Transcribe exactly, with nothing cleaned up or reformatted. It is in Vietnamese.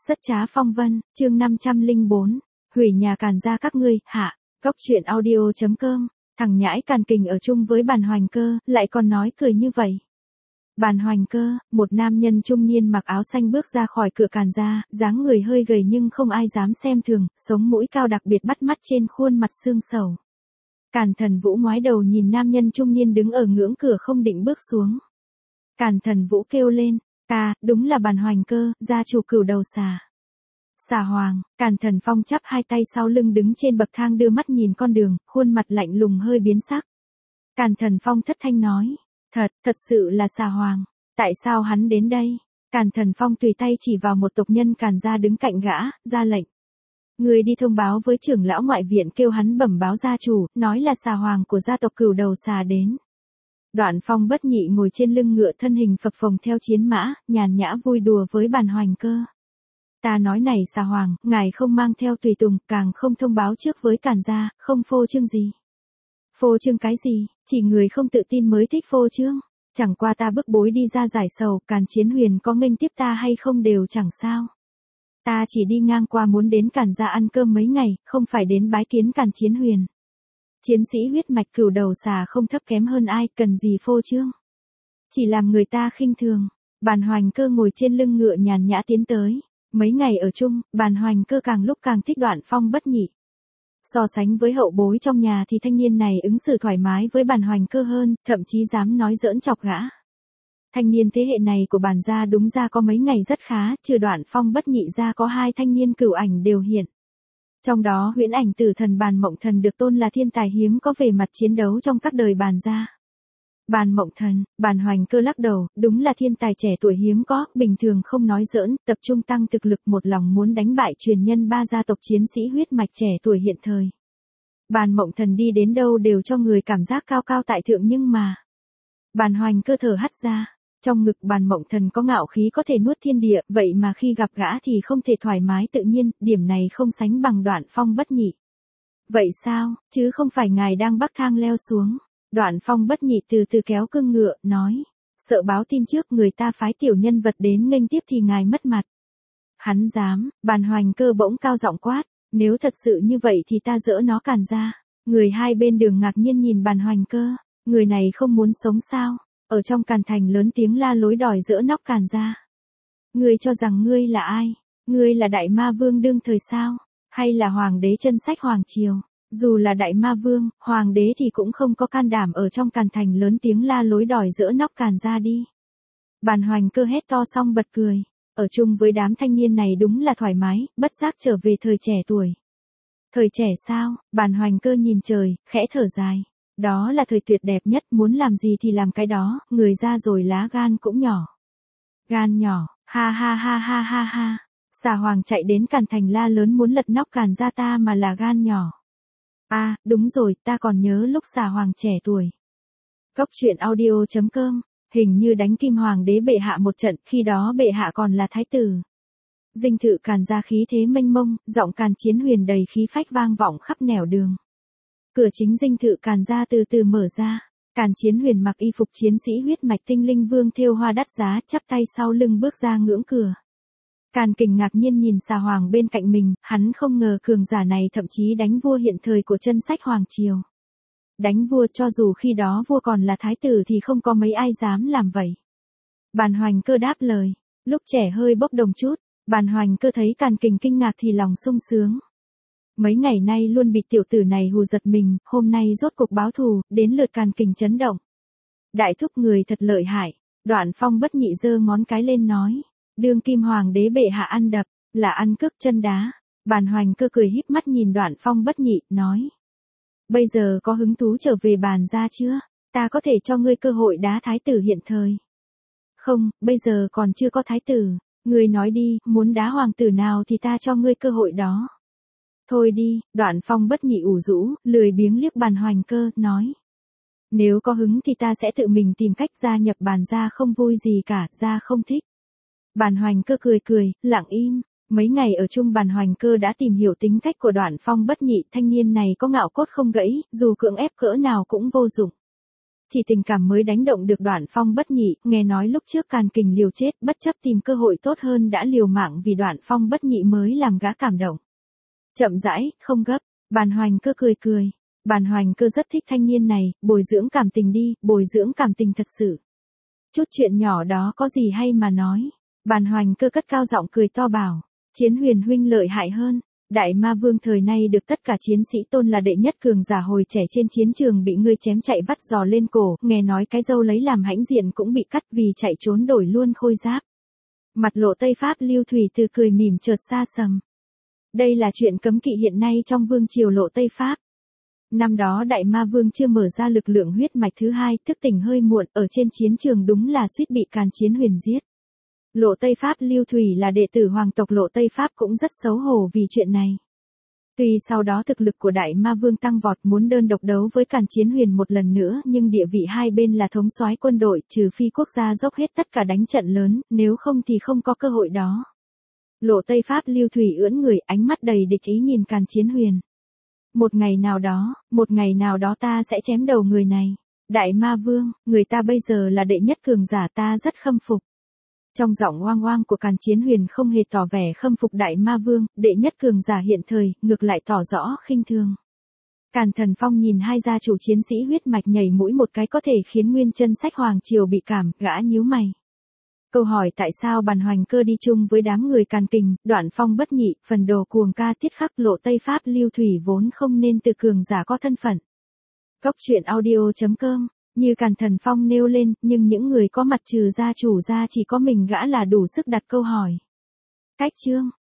Rất trá phong vân, chương năm trăm lẻ bốn, hủy nhà Càn gia các ngươi, hạ, góc truyện audio chấm com, thằng nhãi Càn Kình ở chung với Bàn Hoành Cơ, lại còn nói cười như vậy. Bàn Hoành Cơ, một nam nhân trung niên mặc áo xanh bước ra khỏi cửa Càn gia, dáng người hơi gầy nhưng không ai dám xem thường, sống mũi cao đặc biệt bắt mắt trên khuôn mặt xương sầu. Càn Thần Vũ ngoái đầu nhìn nam nhân trung niên đứng ở ngưỡng cửa không định bước xuống. Càn Thần Vũ kêu lên, ca, đúng là Bàn Hoành Cơ, gia chủ Cửu Đầu Xà. Xà Hoàng, Càn Thần Phong chắp hai tay sau lưng đứng trên bậc thang đưa mắt nhìn con đường, khuôn mặt lạnh lùng hơi biến sắc. Càn Thần Phong thất thanh nói, thật, thật sự là Xà Hoàng, tại sao hắn đến đây? Càn Thần Phong tùy tay chỉ vào một tộc nhân Càn gia đứng cạnh gã, ra lệnh. Người đi thông báo với trưởng lão ngoại viện kêu hắn bẩm báo gia chủ, nói là Xà Hoàng của gia tộc Cửu Đầu Xà đến. Đoạn Phong Bất Nhị ngồi trên lưng ngựa thân hình phập phồng theo chiến mã, nhàn nhã vui đùa với Bàn Hoành Cơ. Ta nói này Xà Hoàng, ngài không mang theo tùy tùng, càng không thông báo trước với Càn gia, không phô trương gì. Phô trương cái gì, chỉ người không tự tin mới thích phô trương. Chẳng qua ta bức bối đi ra giải sầu, Càn Chiến Huyền có nghênh tiếp ta hay không đều chẳng sao. Ta chỉ đi ngang qua muốn đến Càn gia ăn cơm mấy ngày, không phải đến bái kiến Càn Chiến Huyền. Chiến sĩ huyết mạch Cửu Đầu Xà không thấp kém hơn ai, cần gì phô trương. Chỉ làm người ta khinh thường. Bàn Hoành Cơ ngồi trên lưng ngựa nhàn nhã tiến tới. Mấy ngày ở chung, Bàn Hoành Cơ càng lúc càng thích Đoạn Phong Bất Nhị. So sánh với hậu bối trong nhà thì thanh niên này ứng xử thoải mái với Bàn Hoành Cơ hơn, thậm chí dám nói giỡn chọc gã. Thanh niên thế hệ này của Bàn gia đúng ra có mấy ngày rất khá, trừ Đoạn Phong Bất Nhị ra có hai thanh niên cửu ảnh đều hiện. Trong đó huyễn ảnh tử thần Bàn Mộng Thần được tôn là thiên tài hiếm có về mặt chiến đấu trong các đời Bàn gia. Bàn Mộng Thần, Bàn Hoành Cơ lắc đầu, đúng là thiên tài trẻ tuổi hiếm có, bình thường không nói giỡn, tập trung tăng thực lực một lòng muốn đánh bại truyền nhân ba gia tộc chiến sĩ huyết mạch trẻ tuổi hiện thời. Bàn Mộng Thần đi đến đâu đều cho người cảm giác cao cao tại thượng nhưng mà. Bàn Hoành Cơ thở hắt ra, trong ngực Bàn Mộng Thần có ngạo khí có thể nuốt thiên địa, vậy mà khi gặp gã thì không thể thoải mái tự nhiên, điểm này không sánh bằng Đoạn Phong Bất Nhị. Vậy sao, chứ không phải ngài đang bắc thang leo xuống. Đoạn Phong Bất Nhị từ từ kéo cương ngựa, nói, sợ báo tin trước người ta phái tiểu nhân vật đến nghênh tiếp thì ngài mất mặt. Hắn dám, Bàn Hoành Cơ bỗng cao giọng quát, nếu thật sự như vậy thì ta dỡ nó Càn ra. Người hai bên đường ngạc nhiên nhìn Bàn Hoành Cơ, người này không muốn sống sao, ở trong Càn thành lớn tiếng la lối đòi dỡ nóc Càn ra. Ngươi cho rằng ngươi là ai? Ngươi là Đại Ma Vương đương thời sao? Hay là Hoàng đế chân sách Hoàng Triều? Dù là Đại Ma Vương, Hoàng đế thì cũng không có can đảm ở trong Càn thành lớn tiếng la lối đòi dỡ nóc Càn ra đi. Bàn Hoành Cơ hét to xong bật cười. Ở chung với đám thanh niên này đúng là thoải mái, bất giác trở về thời trẻ tuổi. Thời trẻ sao? Bàn Hoành Cơ nhìn trời, khẽ thở dài. Đó là thời tuyệt đẹp nhất, muốn làm gì thì làm cái đó, người ra rồi lá gan cũng nhỏ. Gan nhỏ, ha ha ha ha ha ha. Xà Hoàng chạy đến Càn thành la lớn muốn lật nóc Càn ra ta mà là gan nhỏ. À, đúng rồi, ta còn nhớ lúc Xà Hoàng trẻ tuổi. Góc truyện audio chấm com, hình như đánh Kim Hoàng đế bệ hạ một trận, khi đó bệ hạ còn là thái tử. Dinh thự Càn gia khí thế mênh mông, giọng Càn Chiến Huyền đầy khí phách vang vọng khắp nẻo đường. Cửa chính dinh thự Càn gia từ từ mở ra, Càn Chiến Huyền mặc y phục chiến sĩ huyết mạch tinh linh vương thêu hoa đắt giá, chắp tay sau lưng bước ra ngưỡng cửa. Càn Kình ngạc nhiên nhìn Xà Hoàng bên cạnh mình, hắn không ngờ cường giả này thậm chí đánh vua hiện thời của chân sách Hoàng Triều. Đánh vua cho dù khi đó vua còn là thái tử thì không có mấy ai dám làm vậy. Bàn Hoành Cơ đáp lời, lúc trẻ hơi bốc đồng chút, Bàn Hoành Cơ thấy Càn Kình kinh ngạc thì lòng sung sướng. Mấy ngày nay luôn bị tiểu tử này hù giật mình, hôm nay rốt cuộc báo thù, đến lượt Càn Kình chấn động. Đại thúc người thật lợi hại, Đoạn Phong Bất Nhị giơ ngón cái lên nói. Đương Kim Hoàng đế bệ hạ ăn đập, là ăn cước chân đá. Bàn Hoành Cơ cười híp mắt nhìn Đoạn Phong Bất Nhị, nói. Bây giờ có hứng thú trở về Bàn gia chưa? Ta có thể cho ngươi cơ hội đá thái tử hiện thời. Không, bây giờ còn chưa có thái tử. Ngươi nói đi, muốn đá hoàng tử nào thì ta cho ngươi cơ hội đó. Thôi đi, Đoạn Phong Bất Nhị ủ rũ, lười biếng liếc Bàn Hoành Cơ, nói. Nếu có hứng thì ta sẽ tự mình tìm cách gia nhập Bàn gia, không vui gì cả, gia không thích. Bàn Hoành Cơ cười cười, lặng im. Mấy ngày ở chung Bàn Hoành Cơ đã tìm hiểu tính cách của Đoạn Phong Bất Nhị, thanh niên này có ngạo cốt không gãy, dù cưỡng ép cỡ nào cũng vô dụng. Chỉ tình cảm mới đánh động được Đoạn Phong bất nhị, nghe nói lúc trước Càn Kình liều chết, bất chấp tìm cơ hội tốt hơn đã liều mạng vì Đoạn Phong bất nhị mới làm gã cảm động. Chậm rãi, không gấp, Bàn Hoành Cơ cười cười. Bàn Hoành Cơ rất thích thanh niên này, bồi dưỡng cảm tình đi, bồi dưỡng cảm tình thật sự. Chút chuyện nhỏ đó có gì hay mà nói. Bàn Hoành Cơ cất cao giọng cười to bảo, Chiến Huyền huynh lợi hại hơn. Đại Ma Vương thời nay được tất cả chiến sĩ tôn là đệ nhất cường giả, hồi trẻ trên chiến trường bị ngươi chém chạy vắt giò lên cổ, nghe nói cái dâu lấy làm hãnh diện cũng bị cắt vì chạy trốn đổi luôn khôi giáp. Mặt Lộ Tây Pháp Lưu Thủy Từ cười mỉm chợt xa sầm. Đây là chuyện cấm kỵ hiện nay trong vương triều Lộ Tây Pháp. Năm đó Đại Ma Vương chưa mở ra lực lượng huyết mạch thứ hai, thức tỉnh hơi muộn, ở trên chiến trường đúng là suýt bị Càn Chiến Huyền giết. Lộ Tây Pháp Lưu Thủy là đệ tử hoàng tộc Lộ Tây Pháp cũng rất xấu hổ vì chuyện này. Tuy sau đó thực lực của Đại Ma Vương tăng vọt muốn đơn độc đấu với Càn Chiến Huyền một lần nữa, nhưng địa vị hai bên là thống soái quân đội, trừ phi quốc gia dốc hết tất cả đánh trận lớn, nếu không thì không có cơ hội đó. Lộ Tây Pháp Lưu Thủy ưỡn người, ánh mắt đầy địch ý nhìn Càn Chiến Huyền. Một ngày nào đó, một ngày nào đó ta sẽ chém đầu người này. Đại Ma Vương, người ta bây giờ là đệ nhất cường giả, ta rất khâm phục. Trong giọng oang oang của Càn Chiến Huyền không hề tỏ vẻ khâm phục Đại Ma Vương, đệ nhất cường giả hiện thời, ngược lại tỏ rõ khinh thường. Càn Thần Phong nhìn hai gia chủ chiến sĩ huyết mạch nhảy mũi một cái có thể khiến nguyên chân sách hoàng triều bị cảm, gã nhíu mày. Câu hỏi tại sao Bàn Hoành Cơ đi chung với đám người Càn Kình, Đoạn Phong bất nhị, phần đồ cuồng ca tiết khắc Lộ Tây Pháp Lưu Thủy vốn không nên từ cường giả có thân phận. Cốc truyện audio chấm com. Như Càn Thần Phong nêu lên, nhưng những người có mặt trừ gia chủ ra chỉ có mình gã là đủ sức đặt câu hỏi. Cách chương